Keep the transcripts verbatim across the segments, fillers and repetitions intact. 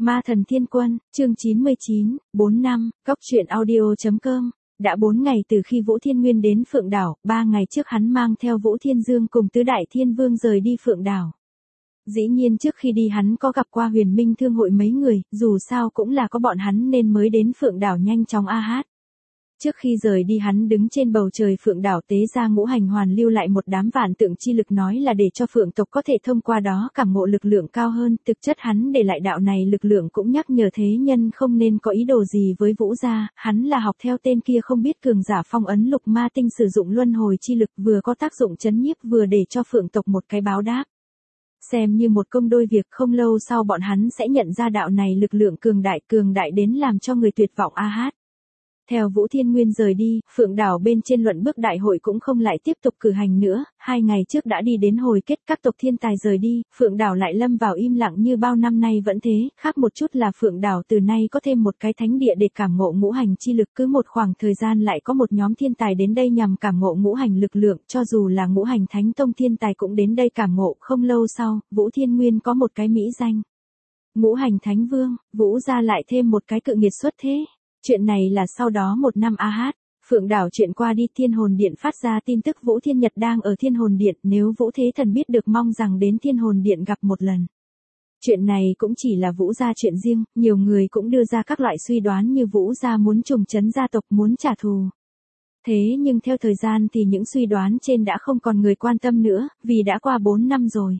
Ma Thần Thiên Quân, chương chín mươi chín, bốn năm, Cóc Truyện Audio.com. Đã bốn ngày từ khi Vũ Thiên Nguyên đến Phượng Đảo, ba ngày trước hắn mang theo Vũ Thiên Dương cùng tứ đại thiên vương rời đi Phượng Đảo. Dĩ nhiên trước khi đi hắn có gặp qua Huyền Minh Thương hội mấy người, dù sao cũng là có bọn hắn nên mới đến Phượng Đảo nhanh chóng a hát. Trước khi rời đi hắn đứng trên bầu trời Phượng Đảo tế ra ngũ hành hoàn lưu lại một đám vạn tượng chi lực nói là để cho Phượng tộc có thể thông qua đó cảm ngộ lực lượng cao hơn, thực chất hắn để lại đạo này lực lượng cũng nhắc nhở thế nhân không nên có ý đồ gì với Vũ gia, hắn là học theo tên kia không biết cường giả phong ấn lục ma tinh sử dụng luân hồi chi lực vừa có tác dụng chấn nhiếp vừa để cho Phượng tộc một cái báo đáp. Xem như một công đôi việc không lâu sau bọn hắn sẽ nhận ra đạo này lực lượng cường đại cường đại đến làm cho người tuyệt vọng a hát. Theo Vũ Thiên Nguyên rời đi, Phượng Đảo bên trên luận bước đại hội cũng không lại tiếp tục cử hành nữa, hai ngày trước đã đi đến hồi kết các tộc thiên tài rời đi, Phượng Đảo lại lâm vào im lặng như bao năm nay vẫn thế, khác một chút là Phượng Đảo từ nay có thêm một cái thánh địa để cảm ngộ ngũ hành chi lực, cứ một khoảng thời gian lại có một nhóm thiên tài đến đây nhằm cảm ngộ ngũ hành lực lượng, cho dù là ngũ hành thánh tông thiên tài cũng đến đây cảm ngộ, không lâu sau, Vũ Thiên Nguyên có một cái mỹ danh. Ngũ hành thánh vương, Vũ gia lại thêm một cái cự nghiệt xuất thế. Chuyện này là sau đó một năm a hát, Phượng Đảo chuyện qua đi Thiên Hồn Điện phát ra tin tức Vũ Thiên Nhật đang ở Thiên Hồn Điện, nếu Vũ Thế Thần biết được mong rằng đến Thiên Hồn Điện gặp một lần. Chuyện này cũng chỉ là Vũ gia chuyện riêng, nhiều người cũng đưa ra các loại suy đoán như Vũ gia muốn trùng trấn gia tộc muốn trả thù. Thế nhưng theo thời gian thì những suy đoán trên đã không còn người quan tâm nữa, vì đã qua bốn năm rồi.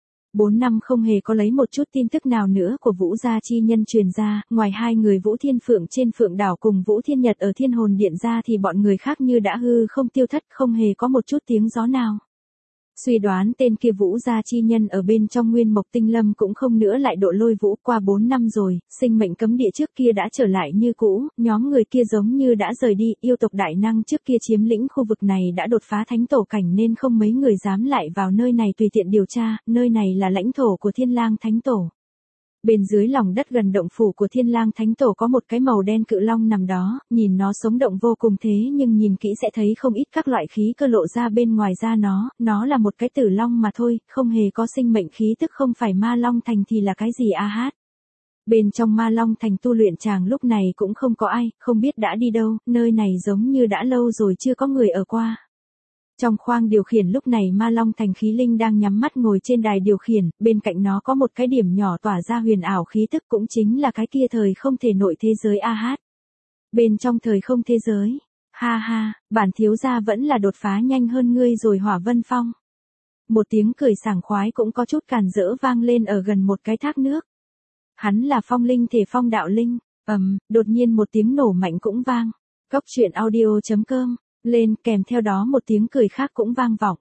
Bốn năm không hề có lấy một chút tin tức nào nữa của Vũ gia chi nhân truyền ra, ngoài hai người Vũ Thiên Phượng trên Phượng Đảo cùng Vũ Thiên Nhật ở Thiên Hồn Điện ra thì bọn người khác như đã hư không tiêu thất, không hề có một chút tiếng gió nào. Suy đoán tên kia Vũ gia chi nhân ở bên trong Nguyên Mộc Tinh Lâm cũng không nữa lại độ lôi Vũ, qua bốn năm rồi, sinh mệnh cấm địa trước kia đã trở lại như cũ, nhóm người kia giống như đã rời đi, yêu tộc đại năng trước kia chiếm lĩnh khu vực này đã đột phá thánh tổ cảnh nên không mấy người dám lại vào nơi này tùy tiện điều tra, nơi này là lãnh thổ của Thiên Lang Thánh Tổ. Bên dưới lòng đất gần động phủ của Thiên Lang Thánh Tổ có một cái màu đen cự long nằm đó, nhìn nó sống động vô cùng thế nhưng nhìn kỹ sẽ thấy không ít các loại khí cơ lộ ra bên ngoài da nó, nó là một cái tử long mà thôi, không hề có sinh mệnh khí tức, không phải Ma Long Thành thì là cái gì a hát. Bên trong Ma Long Thành tu luyện chàng lúc này cũng không có ai, không biết đã đi đâu, nơi này giống như đã lâu rồi chưa có người ở qua. Trong khoang điều khiển lúc này Ma Long Thành khí linh đang nhắm mắt ngồi trên đài điều khiển, bên cạnh nó có một cái điểm nhỏ tỏa ra huyền ảo khí tức cũng chính là cái kia thời không thể nội thế giới a hát. Bên trong thời không thế giới, ha ha, bản thiếu gia vẫn là đột phá nhanh hơn ngươi rồi Hỏa Vân Phong. Một tiếng cười sảng khoái cũng có chút càn rỡ vang lên ở gần một cái thác nước. Hắn là phong linh thể phong đạo linh, ầm, đột nhiên một tiếng nổ mạnh cũng vang. Cóc Truyện Audio.com lên, kèm theo đó một tiếng cười khác cũng vang vọng.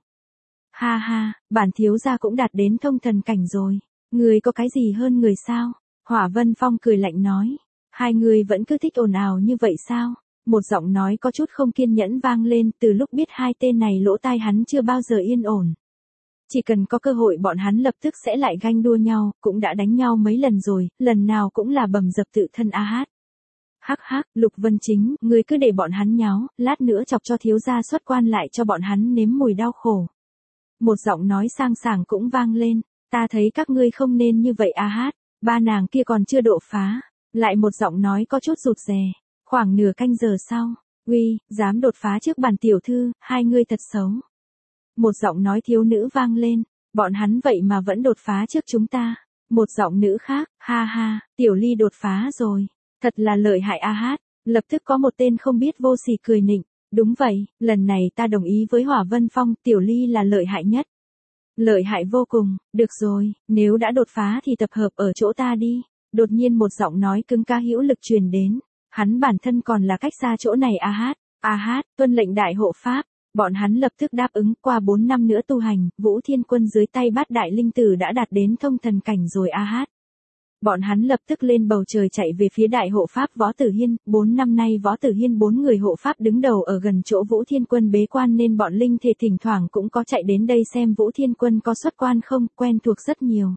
Ha ha, bản thiếu gia cũng đạt đến thông thần cảnh rồi. Người có cái gì hơn người sao? Hỏa Vân Phong cười lạnh nói. Hai người vẫn cứ thích ồn ào như vậy sao? Một giọng nói có chút không kiên nhẫn vang lên, từ lúc biết hai tên này lỗ tai hắn chưa bao giờ yên ổn. Chỉ cần có cơ hội bọn hắn lập tức sẽ lại ganh đua nhau, cũng đã đánh nhau mấy lần rồi, lần nào cũng là bầm dập tự thân a hát. Hắc hắc, Lục Vân Chính, ngươi cứ để bọn hắn nháo, lát nữa chọc cho thiếu gia xuất quan lại cho bọn hắn nếm mùi đau khổ. Một giọng nói sang sảng cũng vang lên, ta thấy các ngươi không nên như vậy a hát, ba nàng kia còn chưa độ phá. Lại một giọng nói có chút rụt rè, khoảng nửa canh giờ sau, uy, dám đột phá trước bản tiểu thư, hai ngươi thật xấu. Một giọng nói thiếu nữ vang lên, bọn hắn vậy mà vẫn đột phá trước chúng ta. Một giọng nữ khác, ha ha, tiểu ly đột phá rồi. Thật là lợi hại a hát, lập tức có một tên không biết vô sỉ cười nịnh, đúng vậy, lần này ta đồng ý với Hỏa Vân Phong, tiểu ly là lợi hại nhất. Lợi hại vô cùng, được rồi, nếu đã đột phá thì tập hợp ở chỗ ta đi. Đột nhiên một giọng nói cứng ca hữu lực truyền đến, hắn bản thân còn là cách xa chỗ này a hát, a hát, tuân lệnh đại hộ pháp. Bọn hắn lập tức đáp ứng, qua bốn năm nữa tu hành, Vũ Thiên Quân dưới tay bát đại linh tử đã đạt đến thông thần cảnh rồi a hát. Bọn hắn lập tức lên bầu trời chạy về phía đại hộ pháp Võ Tử Hiên, bốn năm nay Võ Tử Hiên bốn người hộ pháp đứng đầu ở gần chỗ Vũ Thiên Quân bế quan nên bọn linh thể thỉnh thoảng cũng có chạy đến đây xem Vũ Thiên Quân có xuất quan không, quen thuộc rất nhiều.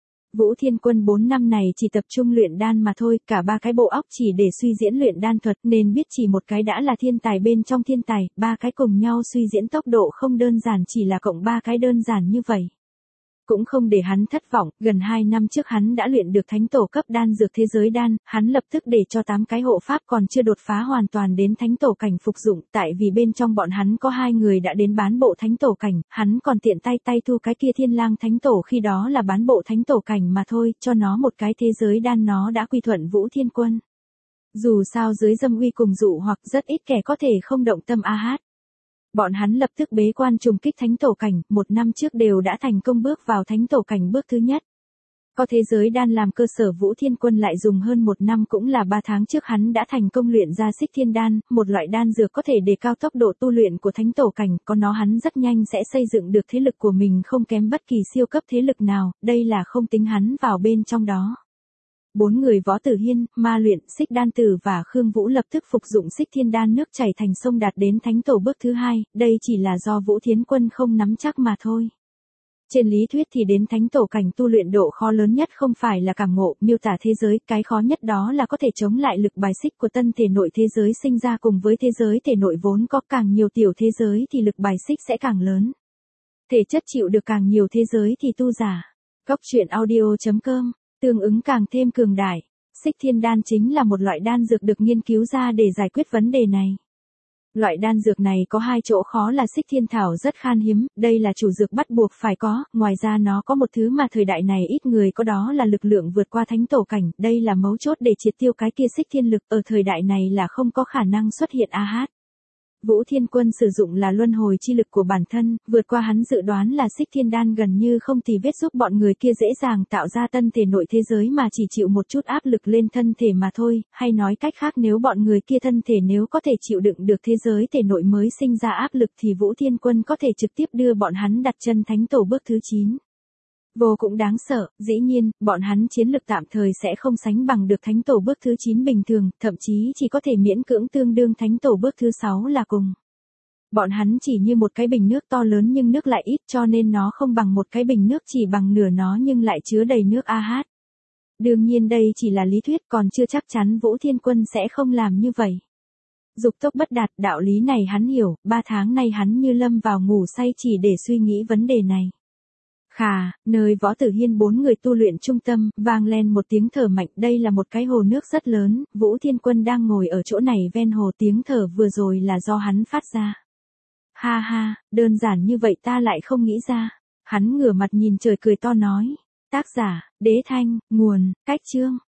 Vũ Thiên Quân bốn năm này chỉ tập trung luyện đan mà thôi, cả ba cái bộ óc chỉ để suy diễn luyện đan thuật nên biết chỉ một cái đã là thiên tài bên trong thiên tài, ba cái cùng nhau suy diễn tốc độ không đơn giản chỉ là cộng ba cái đơn giản như vậy. Cũng không để hắn thất vọng, gần hai năm trước hắn đã luyện được thánh tổ cấp đan dược thế giới đan, hắn lập tức để cho tám cái hộ pháp còn chưa đột phá hoàn toàn đến thánh tổ cảnh phục dụng, tại vì bên trong bọn hắn có hai người đã đến bán bộ thánh tổ cảnh, hắn còn tiện tay tay thu cái kia thiên lang thánh tổ khi đó là bán bộ thánh tổ cảnh mà thôi, cho nó một cái thế giới đan nó đã quy thuận Vũ Thiên Quân. Dù sao dưới dâm uy cùng dụ hoặc rất ít kẻ có thể không động tâm a hát. Bọn hắn lập tức bế quan trùng kích thánh tổ cảnh, một năm trước đều đã thành công bước vào thánh tổ cảnh bước thứ nhất. Có thế giới đan làm cơ sở Vũ Thiên Quân lại dùng hơn một năm cũng là ba tháng trước hắn đã thành công luyện ra xích thiên đan, một loại đan dược có thể đề cao tốc độ tu luyện của thánh tổ cảnh, có nó hắn rất nhanh sẽ xây dựng được thế lực của mình không kém bất kỳ siêu cấp thế lực nào, đây là không tính hắn vào bên trong đó. Bốn người Võ Tử Hiên, Ma Luyện, Xích Đan Tử và Khương Vũ lập tức phục dụng xích thiên đan nước chảy thành sông đạt đến thánh tổ bước thứ hai, đây chỉ là do Vũ Thiên Quân không nắm chắc mà thôi. Trên lý thuyết thì đến thánh tổ cảnh tu luyện độ khó lớn nhất không phải là cảm ngộ, miêu tả thế giới, cái khó nhất đó là có thể chống lại lực bài xích của tân thể nội thế giới sinh ra cùng với thế giới thể nội vốn có càng nhiều tiểu thế giới thì lực bài xích sẽ càng lớn. Thể chất chịu được càng nhiều thế giới thì tu giả. Góc truyện audio chấm com tương ứng càng thêm cường đại. Xích thiên đan chính là một loại đan dược được nghiên cứu ra để giải quyết vấn đề này. Loại đan dược này có hai chỗ khó là xích thiên thảo rất khan hiếm, đây là chủ dược bắt buộc phải có, ngoài ra nó có một thứ mà thời đại này ít người có đó là lực lượng vượt qua thánh tổ cảnh, đây là mấu chốt để triệt tiêu cái kia xích thiên lực, ở thời đại này là không có khả năng xuất hiện a hát. Vũ Thiên Quân sử dụng là luân hồi chi lực của bản thân, vượt qua hắn dự đoán là xích thiên đan gần như không tì vết giúp bọn người kia dễ dàng tạo ra tân thể nội thế giới mà chỉ chịu một chút áp lực lên thân thể mà thôi, hay nói cách khác nếu bọn người kia thân thể nếu có thể chịu đựng được thế giới thể nội mới sinh ra áp lực thì Vũ Thiên Quân có thể trực tiếp đưa bọn hắn đặt chân thánh tổ bước thứ chín. Vô cũng đáng sợ, dĩ nhiên, bọn hắn chiến lực tạm thời sẽ không sánh bằng được thánh tổ bước thứ chín bình thường, thậm chí chỉ có thể miễn cưỡng tương đương thánh tổ bước thứ sáu là cùng. Bọn hắn chỉ như một cái bình nước to lớn nhưng nước lại ít cho nên nó không bằng một cái bình nước chỉ bằng nửa nó nhưng lại chứa đầy nước a hát. Đương nhiên đây chỉ là lý thuyết còn chưa chắc chắn Vũ Thiên Quân sẽ không làm như vậy. Dục tốc bất đạt, đạo lý này hắn hiểu, ba tháng nay hắn như lâm vào ngủ say chỉ để suy nghĩ vấn đề này. Khà, nơi Võ Tử Hiên bốn người tu luyện trung tâm, vang lên một tiếng thở mạnh, đây là một cái hồ nước rất lớn, Vũ Thiên Quân đang ngồi ở chỗ này ven hồ, tiếng thở vừa rồi là do hắn phát ra. Ha ha, đơn giản như vậy ta lại không nghĩ ra. Hắn ngửa mặt nhìn trời cười to nói. Tác giả, Đế Thanh, nguồn, Cách Chương.